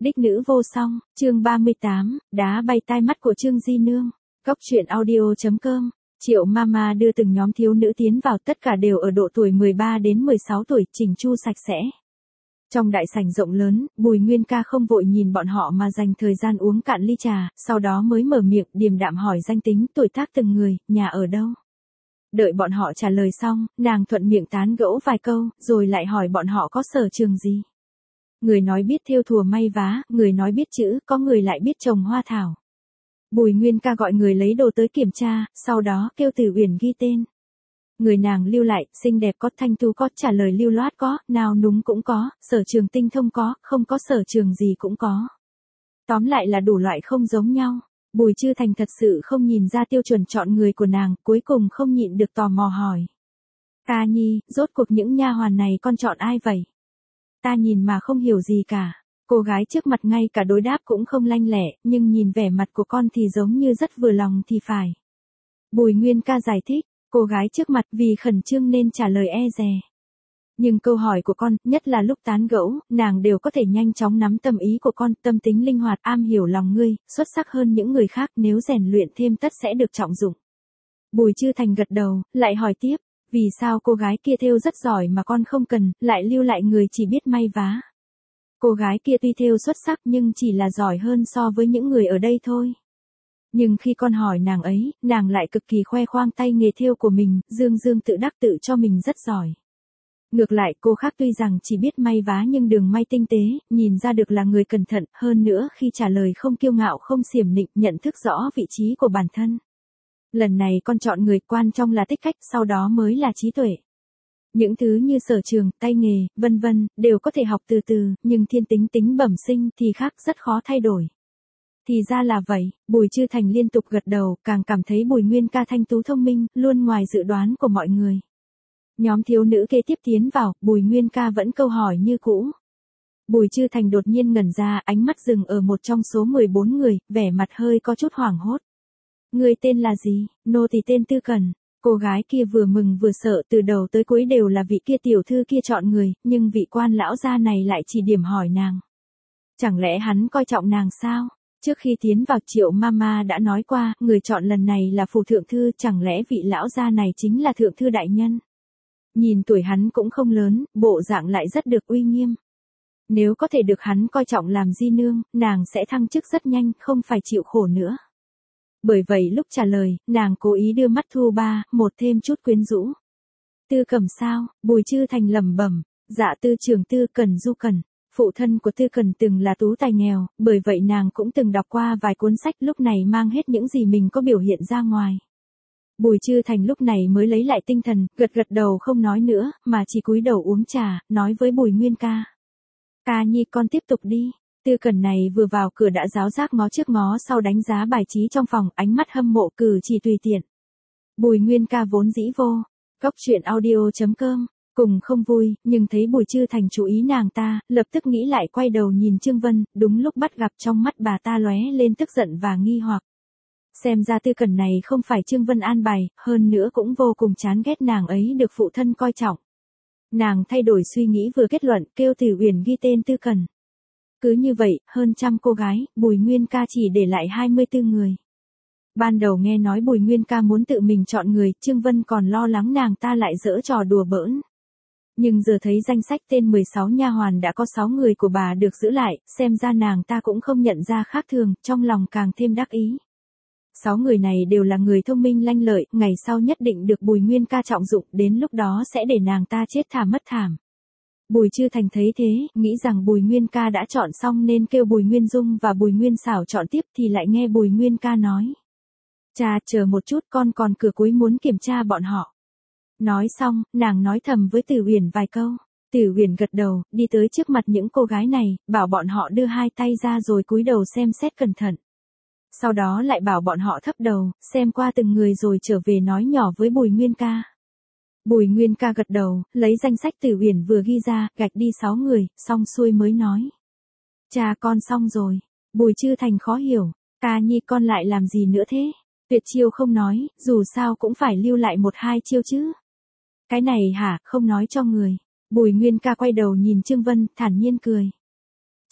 Đích nữ vô song, chương 38, đá bay tai mắt của Trương Di Nương. Góc truyện audio.com. Triệu Mama đưa từng nhóm thiếu nữ tiến vào, tất cả đều ở độ tuổi 13 đến 16 tuổi, chỉnh chu sạch sẽ. Trong đại sảnh rộng lớn, Bùi Nguyên Ca không vội nhìn bọn họ mà dành thời gian uống cạn ly trà, sau đó mới mở miệng điềm đạm hỏi danh tính, tuổi tác từng người, nhà ở đâu. Đợi bọn họ trả lời xong, nàng thuận miệng tán gẫu vài câu, rồi lại hỏi bọn họ có sở trường gì. Người nói biết thêu thùa may vá, người nói biết chữ, có người lại biết trồng hoa thảo. Bùi Nguyên Ca gọi người lấy đồ tới kiểm tra, sau đó kêu Từ Uyển ghi tên. Người nàng lưu lại, xinh đẹp có, thanh tú có, trả lời lưu loát có, nào núng cũng có, sở trường tinh thông có, không có sở trường gì cũng có. Tóm lại là đủ loại không giống nhau. Bùi Chư Thành thật sự không nhìn ra tiêu chuẩn chọn người của nàng, cuối cùng không nhịn được tò mò hỏi. Ca Nhi, rốt cuộc những nha hoàn này con chọn ai vậy? Ta nhìn mà không hiểu gì cả. Cô gái trước mặt ngay cả đối đáp cũng không lanh lẹ, nhưng nhìn vẻ mặt của con thì giống như rất vừa lòng thì phải. Bùi Nguyên Ca giải thích, cô gái trước mặt vì khẩn trương nên trả lời e dè. Nhưng câu hỏi của con, nhất là lúc tán gẫu, nàng đều có thể nhanh chóng nắm tâm ý của con, tâm tính linh hoạt, am hiểu lòng ngươi, xuất sắc hơn những người khác, nếu rèn luyện thêm tất sẽ được trọng dụng. Bùi Chư Thành gật đầu, lại hỏi tiếp, vì sao cô gái kia thêu rất giỏi mà con không cần, lại lưu lại người chỉ biết may vá. Cô gái kia tuy thêu xuất sắc nhưng chỉ là giỏi hơn so với những người ở đây thôi. Nhưng khi con hỏi nàng ấy, nàng lại cực kỳ khoe khoang tay nghề thêu của mình, dương dương tự đắc tự cho mình rất giỏi. Ngược lại cô khác tuy rằng chỉ biết may vá nhưng đường may tinh tế, nhìn ra được là người cẩn thận, hơn nữa khi trả lời không kiêu ngạo không xiểm nịnh, nhận thức rõ vị trí của bản thân. Lần này con chọn người, quan trọng là tích cách, sau đó mới là trí tuệ. Những thứ như sở trường, tay nghề, vân vân, đều có thể học từ từ, nhưng thiên tính tính bẩm sinh thì khác, rất khó thay đổi. Thì ra là vậy, Bùi Chư Thành liên tục gật đầu, càng cảm thấy Bùi Nguyên Ca thanh tú thông minh, luôn ngoài dự đoán của mọi người. Nhóm thiếu nữ kế tiếp tiến vào, Bùi Nguyên Ca vẫn câu hỏi như cũ. Bùi Chư Thành đột nhiên ngẩn ra, ánh mắt dừng ở một trong số 14 người, vẻ mặt hơi có chút hoảng hốt. Người tên là gì? Nô tỳ tên Tư Cần. Cô gái kia vừa mừng vừa sợ, từ đầu tới cuối đều là vị kia tiểu thư kia chọn người, nhưng vị quan lão gia này lại chỉ điểm hỏi nàng. Chẳng lẽ hắn coi trọng nàng sao? Trước khi tiến vào Triệu Mama đã nói qua, người chọn lần này là phủ thượng thư, chẳng lẽ vị lão gia này chính là thượng thư đại nhân? Nhìn tuổi hắn cũng không lớn, bộ dạng lại rất được uy nghiêm. Nếu có thể được hắn coi trọng làm di nương, nàng sẽ thăng chức rất nhanh, không phải chịu khổ nữa. Bởi vậy lúc trả lời, nàng cố ý đưa mắt thu ba, một thêm chút quyến rũ. Tư Cẩm sao? Bùi Chư Thành lẩm bẩm, dạ Tư trưởng Tư Cần Du Cần. Phụ thân của Tư Cần từng là tú tài nghèo, bởi vậy nàng cũng từng đọc qua vài cuốn sách, lúc này mang hết những gì mình có biểu hiện ra ngoài. Bùi Chư Thành lúc này mới lấy lại tinh thần, gật gật đầu không nói nữa, mà chỉ cúi đầu uống trà, nói với Bùi Nguyên Ca. Ca Nhi con tiếp tục đi. Tư Cần này vừa vào cửa đã giáo giác ngó trước ngó sau đánh giá bài trí trong phòng, ánh mắt hâm mộ, cử chỉ tùy tiện. Bùi Nguyên Ca vốn dĩ vô. Góc truyện audio.com. Cùng không vui, nhưng thấy Bùi Chư Thành chú ý nàng ta, lập tức nghĩ lại quay đầu nhìn Trương Vân, đúng lúc bắt gặp trong mắt bà ta lóe lên tức giận và nghi hoặc. Xem ra Tư Cần này không phải Trương Vân an bài, hơn nữa cũng vô cùng chán ghét nàng ấy được phụ thân coi trọng. Nàng thay đổi suy nghĩ vừa kết luận, kêu Từ Uyển ghi tên Tư Cần. Cứ như vậy, hơn trăm cô gái, Bùi Nguyên Ca chỉ để lại 24 người. Ban đầu nghe nói Bùi Nguyên Ca muốn tự mình chọn người, Trương Vân còn lo lắng nàng ta lại giở trò đùa bỡn. Nhưng giờ thấy danh sách tên 16 nha hoàn đã có 6 người của bà được giữ lại, xem ra nàng ta cũng không nhận ra khác thường, trong lòng càng thêm đắc ý. 6 người này đều là người thông minh lanh lợi, ngày sau nhất định được Bùi Nguyên Ca trọng dụng, đến lúc đó sẽ để nàng ta chết thảm mất thảm. Bùi Chư Thành thấy thế, nghĩ rằng Bùi Nguyên Ca đã chọn xong nên kêu Bùi Nguyên Dung và Bùi Nguyên Xảo chọn tiếp, thì lại nghe Bùi Nguyên Ca nói. Cha, chờ một chút, con còn cửa cuối muốn kiểm tra bọn họ. Nói xong, nàng nói thầm với Từ Uyển vài câu. Từ Uyển gật đầu, đi tới trước mặt những cô gái này, bảo bọn họ đưa hai tay ra rồi cúi đầu xem xét cẩn thận. Sau đó lại bảo bọn họ thấp đầu, xem qua từng người rồi trở về nói nhỏ với Bùi Nguyên Ca. Bùi Nguyên Ca gật đầu, lấy danh sách Từ Uyển vừa ghi ra, gạch đi 6 người, xong xuôi mới nói. Cha, con xong rồi. Bùi Chư Thành khó hiểu, Ca Nhi con lại làm gì nữa thế? Tuyệt chiêu không nói, dù sao cũng phải lưu lại 1-2 chiêu chứ. Cái này hả, không nói cho người. Bùi Nguyên Ca quay đầu nhìn Trương Vân, thản nhiên cười.